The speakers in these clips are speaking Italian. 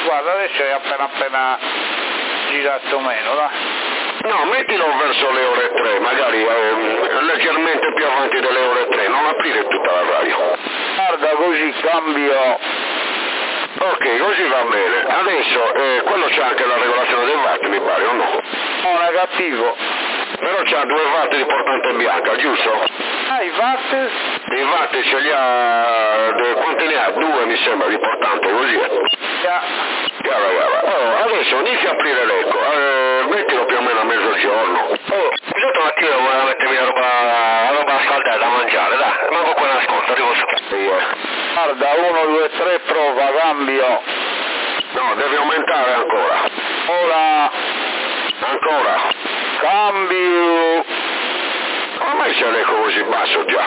Guarda, adesso è appena girato meno, dai. No, mettilo verso le ore 3, magari leggermente più avanti delle ore 3, non aprire tutta la radio. Guarda, così cambio. Ok, così va bene. Adesso, quello c'ha anche la regolazione dei watt, mi pare, o no? No, negativo. Però c'ha 2 watt di portante bianca, giusto? Ah, i watt? I watt ce li ha, quanti ne ha? 2 mi sembra di portante, così è. Chiaro. Oh, adesso inizia a aprire l'eco, mettilo più o meno a mezzogiorno. Oh, scusate un attimo, ma mettermi la roba scaldata da mangiare, dai, manco qua nascosto, arrivo su. Guarda, 1, 2, 3, prova, cambio. No, devi aumentare ancora. Ora. Ancora. Cambio. Come mai c'è l'eco così basso già?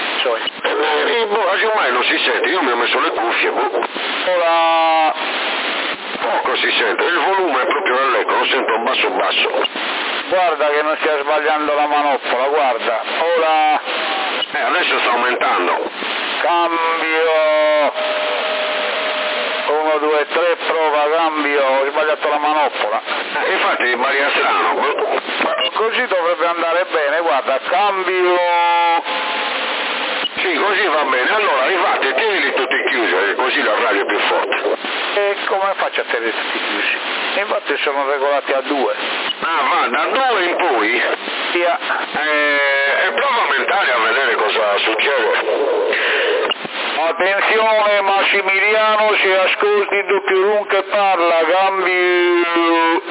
Ormai non si sente, io mi ho messo le cuffie, Ora. Poco si sente, il volume è proprio dell'eco, lo sento basso. Guarda che non stia sbagliando la manoppola, guarda. Ora. Adesso sta aumentando. Cambio. 1, 2, 3, prova, cambio. Ho sbagliato la manoppola. Infatti Maria strano. Così dovrebbe andare bene, guarda, cambio. Sì, così va bene. Allora, infatti, tienili tutti chiusi, così la radio è più forte. E come faccio a tenere tutti chiusi? Infatti sono regolati a 2. Ah, va, da 2 in poi? Sì. E prova a aumentare a vedere cosa succede. Attenzione Massimiliano, se ascolti chiunque parla, cambio.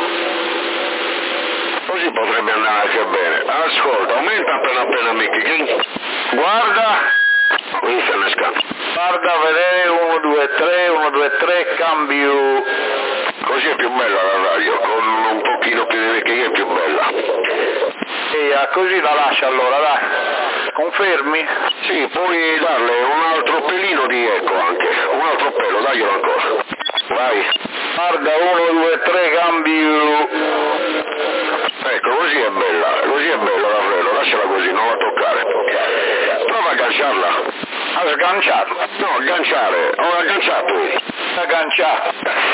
Così potrebbe andare anche bene. Ascolta, aumenta appena Mickey. Guarda. Guarda a vedere, 1, 2, 3, 1, 2, 3, cambio. Così è più bella la radio, con un pochino più di Mickey è più bella. Così la lascia allora, dai. Confermi? Sì, puoi darle un altro pelino di eco anche. Un altro pelo, daglielo ancora. Vai. Guarda, 1, 2, 3, cambio. Ecco, così è bella la freno, lasciala così, non la toccare. Prova a agganciarla. A sganciarla? No, agganciare, ho agganciato. Agganciato.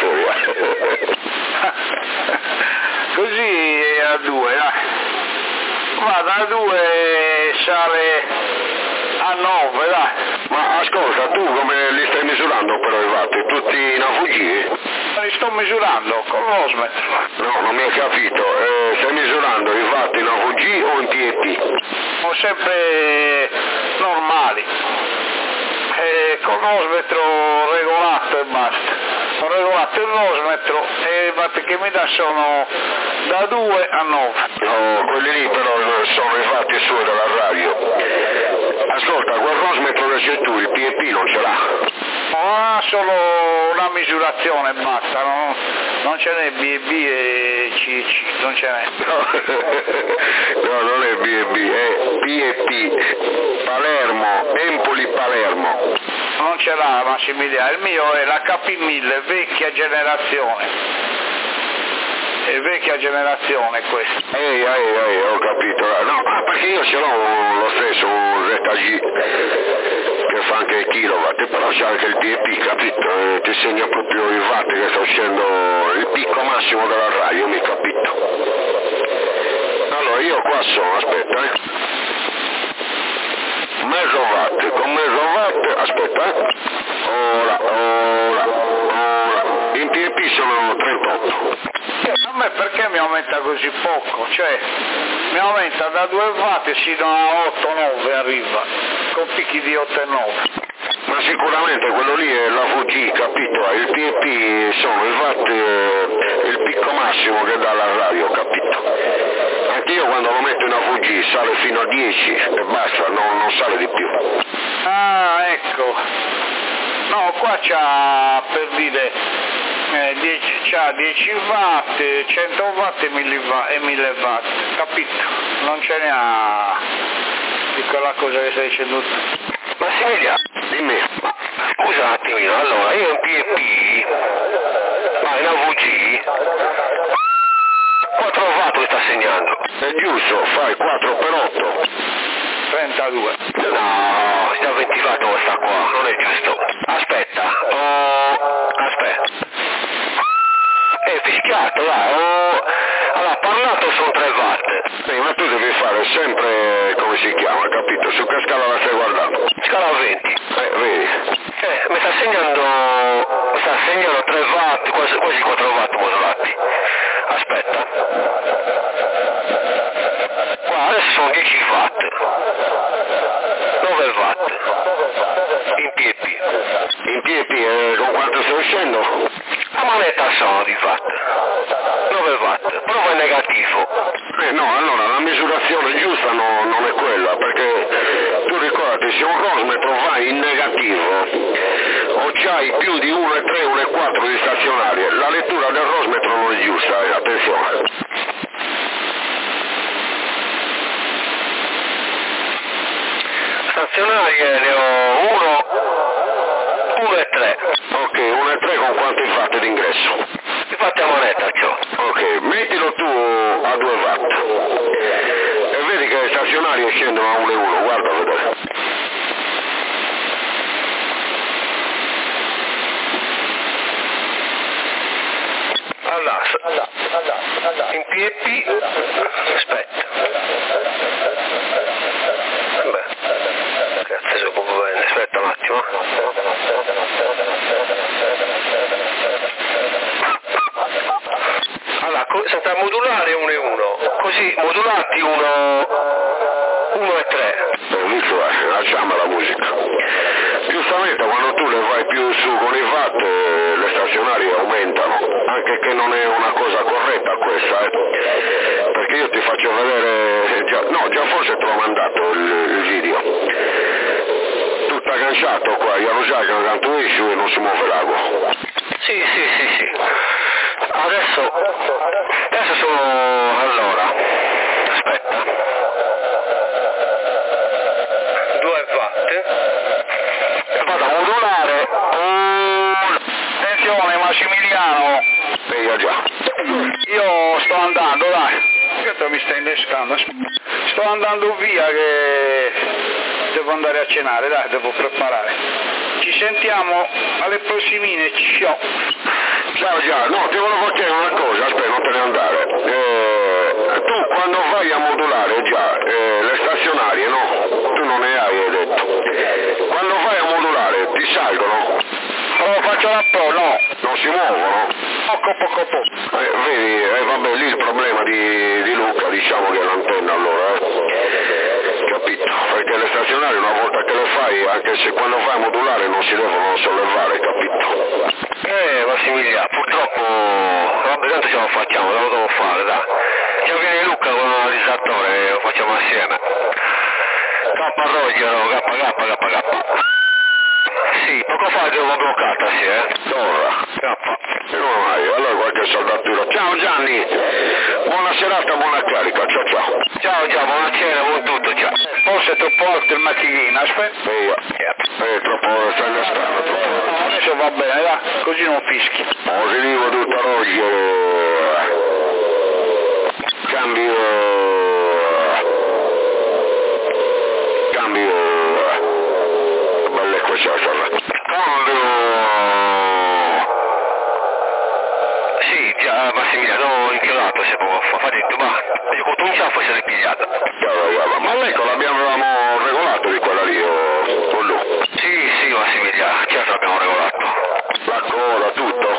Così è a 2, dai. Ma da 2 sale a 9, dai. Ma ascolta, tu come li stai misurando però i watt? Tutti in AVG? Li sto misurando con l'osmetro. No, non mi hai capito. Stai misurando i watt in AVG o in PEP? Sono sempre normali. Con l'osmetro regolato e basta. Ho regolato l'osmetro e i watt che mi dà sono da 2 a 9. No, quelli lì però sono i fatti suoi della radio. Ascolta, quel rosmetro che c'è tu, il PEP non ce l'ha? Ha solo una misurazione, basta, non ce n'è B&B e CC, non ce n'è. No, non è B&B, è PEP, Palermo, Empoli Palermo. Non ce l'ha Massimiliano, il mio è la KP1000, vecchia generazione. È vecchia generazione questa. Ho capito. No, perché io ce l'ho lo stesso, un ZG che fa anche i kilowatt, però c'è anche il PEP, capito? Ti segna proprio i watt che sta uscendo, il picco massimo della radio, mi capito? Allora io qua sono, aspetta, Mesowatt, con mesowatt, aspetta, ora, in PEP sono 38. A me perché mi aumenta così poco? Cioè, mi aumenta da 2 watt sino a 8-9 arriva, con picchi di 8 e 9. Ma sicuramente quello lì è la VG, capito? Il PEP sono i watt, il picco massimo che dà la radio, capito? Anche io quando lo metto in AVG sale fino a 10 e basta, non sale di più. Ah, ecco. No, qua c'ha, per dire, c'ha 10 watt, 100 watt e 1000 watt, capito? Non ce ne ha di quella cosa che stai dicendo tu. Massimiliano, dimmi, scusa un attimino, allora io in PEP, ma in AVG, 4 watt mi sta segnando. È giusto, fai 4 per 8. 32. No, sta ventilato questa qua, non è giusto. Aspetta. certo, dai, allora, parlato sono 3 watt. Sì, ma tu devi fare sempre, come si chiama, capito? Su che scala la stai guardando? Scala 20. Vedi. Mi sta segnando 3 watt, quasi 4 watt modulati. Aspetta. Qua adesso sono 10 watt. 9 watt. In PEP. In PEP, con quanto stai uscendo? La manetta sono di watt. 9 watt. Prova è negativo. No, allora la misurazione giusta non è quella, perché tu ricordati, se un rosmetro va in negativo o c'hai più di 1,3, 1,4 di stazionarie, la lettura del rosmetro non è giusta, attenzione. Stazionarie ne ho 1 e 3. Ok, 1 e 3 con quanti watt d'ingresso? Infatti a moneta ciò. Ok, mettilo tu a 2 watt. E vedi che le stazionarie scendono a 1 e 1, guarda a vedere. Allora, in PEP, aspetta. Beh, cazzo so poco bene, aspetta un attimo. Allora, senta modulare 1 e 1, così modulati 1 e 3. Lasciamo la musica. Giustamente quando tu le vai più su con i watt le stazionarie aumentano, anche che non è una cosa corretta questa, perché io ti faccio vedere, già forse te l'ho mandato il video, tutto agganciato qua, io lo sai che non canto esce e non si muove l'ago. Sì. Adesso sono, allora, aspetta, 2 watt, vado a modulare, Attenzione Massimiliano, io sto andando, dai, questo mi sta innescando, sto andando via che devo andare a cenare, dai, devo preparare. Ci sentiamo alle prossimine, ciao. Ciao, no, ti volevo chiedere una cosa, aspetta, non te ne andare. Tu quando vai a modulare le stazionarie, no? Tu non ne hai detto. Quando vai a modulare ti salgono? Lo faccio da pro, no. Non si muovono? Poco. Vedi, vabbè, lì il problema di Luca, diciamo che è l'antenna allora, capito? Perché le stazionarie una volta che le fai, anche se quando vai a modulare non si devono sollevare, capito? Massimiliano, purtroppo, vabbè, tanto ce lo facciamo, lo devo fare, dai. Già viene Luca con l'analizzatore, lo facciamo assieme. K Rogero, K. Sì, poco fa l'avevo bloccata, sì, Ora. K. Non mai, allora qualche soldatura. Ciao Gianni, buona serata, buona carica, ciao. Ciao, buona cena, buon tutto, ciao. Forse è troppo alto il macchinino, aspetta. Troppo, stai in strada, troppo. No, adesso va bene, dai, così non fischi. Positivo tutta Rogero. Cambio. Belle cose, cambio. Sì, già Massimiliano inchiodato se può fare detto, ma con un ciaffo se l'è pigliata. Ma l'ecco l'abbiamo regolato di quella lì con lui. Sì, Massimiliano, certo l'abbiamo regolato. La coda, tutto.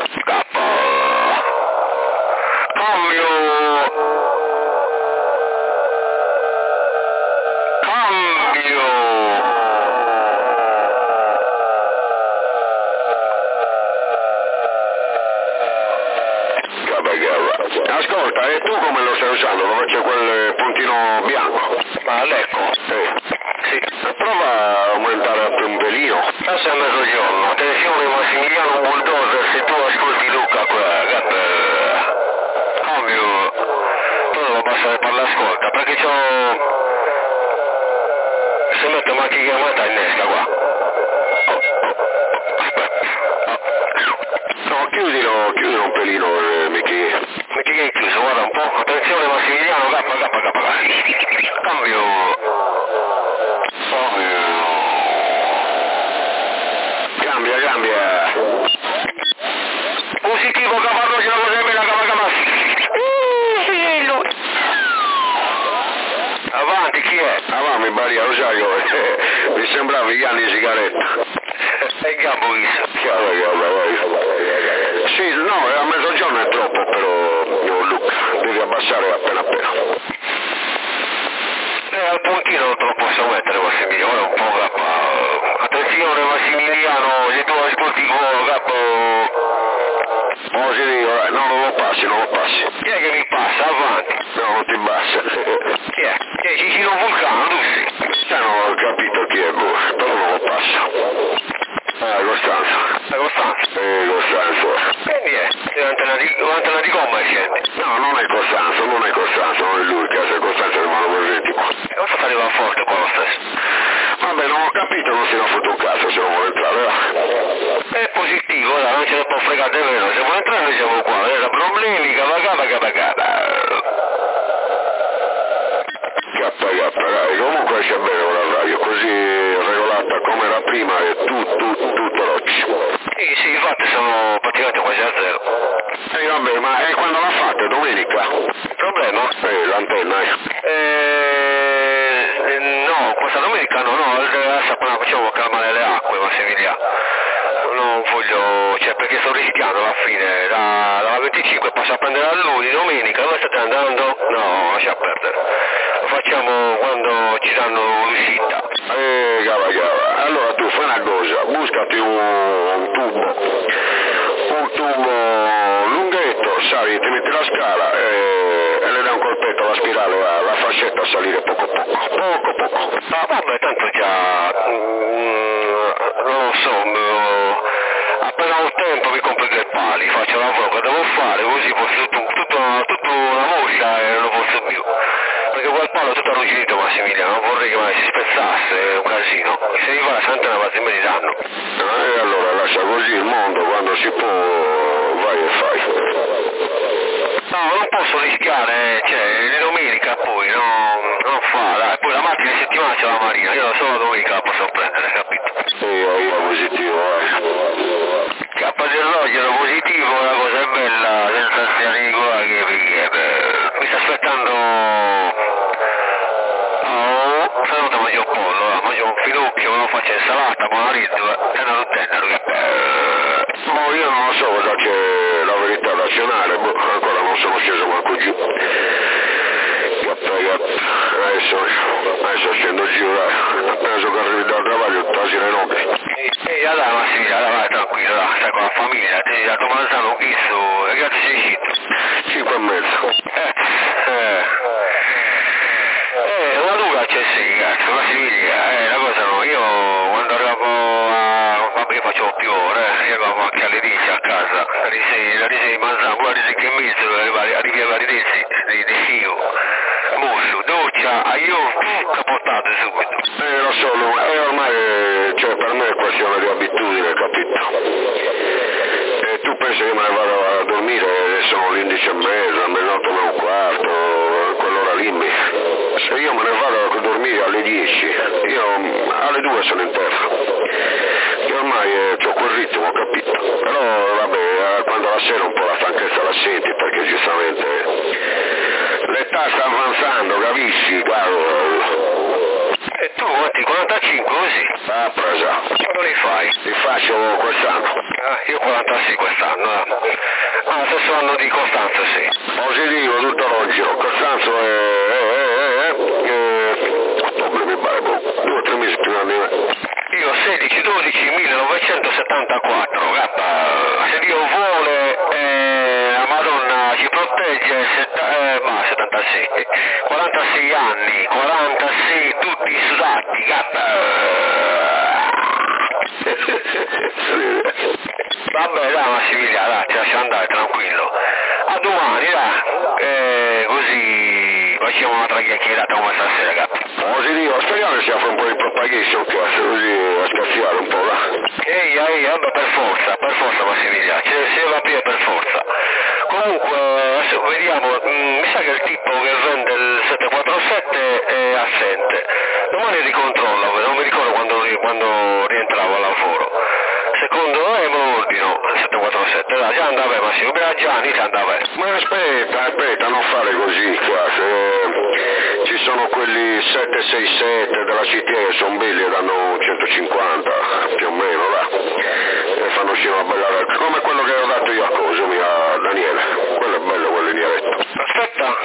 Cambio. Ascolta, e tu come lo stai usando? Dove c'è quel puntino bianco? Ma l'ecco? Sì. Prova a aumentare un pelino. Adesso è mezzogiorno. Attenzione Massimiliano Bulldozer, se tu ascolti Luca qua, cambio. Tu devo passare per l'ascolta, perché c'ho... Se metto una chiamata innesca qua. No, chiudilo un pelino, Michi che è chiuso, guarda un po', attenzione Massimiliano, K. Cambio. Cambia. Positivo, cavallo, ce la cos'è, la chi è? Ah va, mi Baria, lo sai come? Mi sembrava gli anni di sigaretta. È in gambo visto. Chiaro, vai. Sì, no, a mezzogiorno è troppo, però, Luca, devi abbassare appena. Al puntino non te lo posso mettere, Massimiliano, ora un po' cappa. Attenzione Massimiliano, se tu ascolti il volo, capo. Oh, sì, non lo passi. Chi è che mi passa? Avanti. No, non ti basta. Chi è? Chi è? Cicino Vulcano, tu sei? Non ho capito chi è, però non lo passa. Costanzo. Costanzo? Costanzo. Quindi è? L'antena di gomma scende? No, non è Costanzo, non è lui, che se Costanzo rimane presenti qua. E cosa faceva forte qua lo stesso? Vabbè, non ho capito, non si ne ha fatto un cazzo se non vuole entrare, va. È positivo, dai, non ce ne può fregare davvero, se vuole entrare noi siamo qua, era problemi, cavacata. Dai, comunque c'è bene la radio, così regolata come era prima e tutto l'oggi. Sì, infatti sono praticamente quasi a zero. Vabbè, ma quando la fate? Domenica? Problema? L'antenna, no, questa domenica no, adesso appena facciamo calmare le acque, Massimiliano. Non voglio, perché sto rischiando alla fine, dalla 25 passo a prendere a lui, domenica, dove state andando? No, lascia perdere. Lo facciamo quando ci danno l'uscita. Cava. Allora tu fai una cosa, buscati un tubo lunghetto, sai, ti metti la scala e le dai un colpetto alla spirale, la fascetta a salire poco. Ma vabbè, tanto già, non lo so, appena ho tempo mi compro due pali, faccio il lavoro che devo fare, così posso tutta la moscia e non lo posso più. Perché quel palo è tutto arrugginito, Massimiliano, non vorrei che mai si spezzasse, è un casino. Se mi va la santana va me li danno. E allora lascia così il mondo, quando si può vai e fai. No, non posso rischiare, è domenica poi, non fa, dai, poi la mattina di settimana c'è la marina, io solo la domenica la posso prendere, capito? Io positivo, K dell'ogero positivo, la cosa è bella, sensazione di guaghi, perché mi sta aspettando. Saluta mangio pollo, mangio un finocchio, lo faccio insalata, con la rizza, tenero, io non lo so cosa c'è la verità nazionale, ancora non sono sceso manco giù. Adesso scendo giù, appena so che arrivi dal travaglio, tasi le nobili. Dai Massimiliano, vai tranquillo, dai, stai con la famiglia, ti da domani un chisso, e che ti sei uscito? 5:30. Una dura c'è sì, cazzo, Massimiliano, la cosa no, io quando arrivavo vabbè facevo più ore, arrivavo anche alle 10 a casa, la risei mangiavo, guarda che mezzo, arrivi a vari di fio, mosso, doccia, io capotato subito. Lo so, ormai, per me è questione di abitudine, capito? E tu pensi che me ne vado a dormire, sono le 11:30, mezzanotte meno un quarto, quell'ora lì. Se io me ne vado a dormire alle 10, io alle 2 sono in terra. Che ormai c'ho quel ritmo, capito? Però vabbè, quando la sera un po' la stanchezza la senti, perché giustamente l'età sta avanzando, capisci, caro? E tu quanti? 45 così? Ah, presa. Quando li fai? Li faccio quest'anno. Io 46 quest'anno. Stesso anno di Costanzo, sì. Positivo tutto l'oggi. Costanzo ottobre mi pare, 2 o 3 mesi più anni. Io 16/12/1974, se Dio vuole la Madonna ci protegge, 76, 46 anni, 46 tutti sudati, Vabbè dai Massimiliano, dai, ti lascio andare tranquillo. A domani dai, così facciamo un'altra chiacchierata come stasera, capi. Positivo, speriamo che sia un po' di propagation, così a scazziare un po', va. Vabbè, per forza Massimiliano, si deve aprire per forza. Comunque, adesso vediamo, mi sa che il tipo che vende il 747 è assente. Domani ricontrollo, non mi ricordo quando rientravo al lavoro. Secondo me me lo ordino il 747, dai, già andava Massimo, beh Gianni già andava. Ma aspetta, non fare così qua, ci sono sono quelli 767 della CTE, sono belli e danno 150, più o meno, là. E fanno uscire una bella rete, come quello che ho dato io a Daniele. Quello è bello, quello linearetto. Aspetta,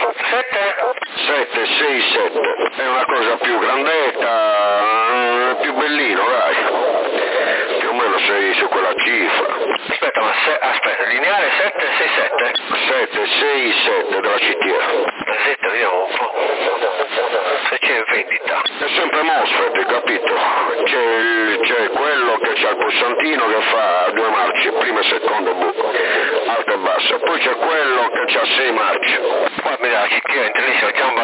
767, è una cosa più grandetta, più bellino, dai. Più o meno sei su quella cifra. Aspetta, lineare 767? 767 della CTE. Aspetta, vediamo un po'. Se c'è in vendita. È sempre MOSFET, capito? C'è quello che c'ha il pulsantino che fa 2 marce, prima e secondo buco, alto e basso. Poi c'è quello che c'ha 6 marce. Qua mi dà la CTE Intelligent Jumbo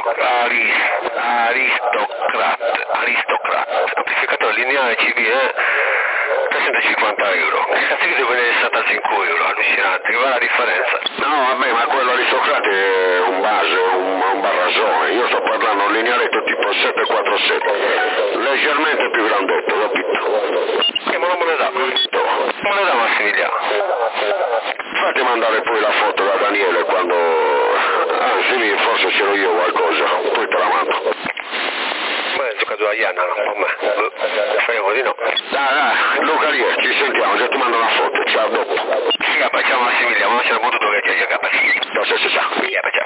Aristocrat. Amplificatore lineare CB, 350 euro. Cazzo che devo vedere 65 euro, allucinante, che va la differenza? No, vabbè, ma quello aristocratico è un base, un barrasone. Io sto parlando un linearetto tipo 747, leggermente più grandetto, capito? Ma non me ne dà? Non me ne dà Massimiliano? Fatti mandare poi la foto da Daniele quando... Anzi, forse ce l'ho io qualcosa, poi te la mando. Ma è giocato a Ianna, non me. Speriamo di no. Dai, Luca lì, ci sentiamo, già ti mando una foto, ciao, dopo. Ciao Massimiliano, ma c'è il mondo dove c'è, ciao. Ciao, ciao, ciao. Ciao.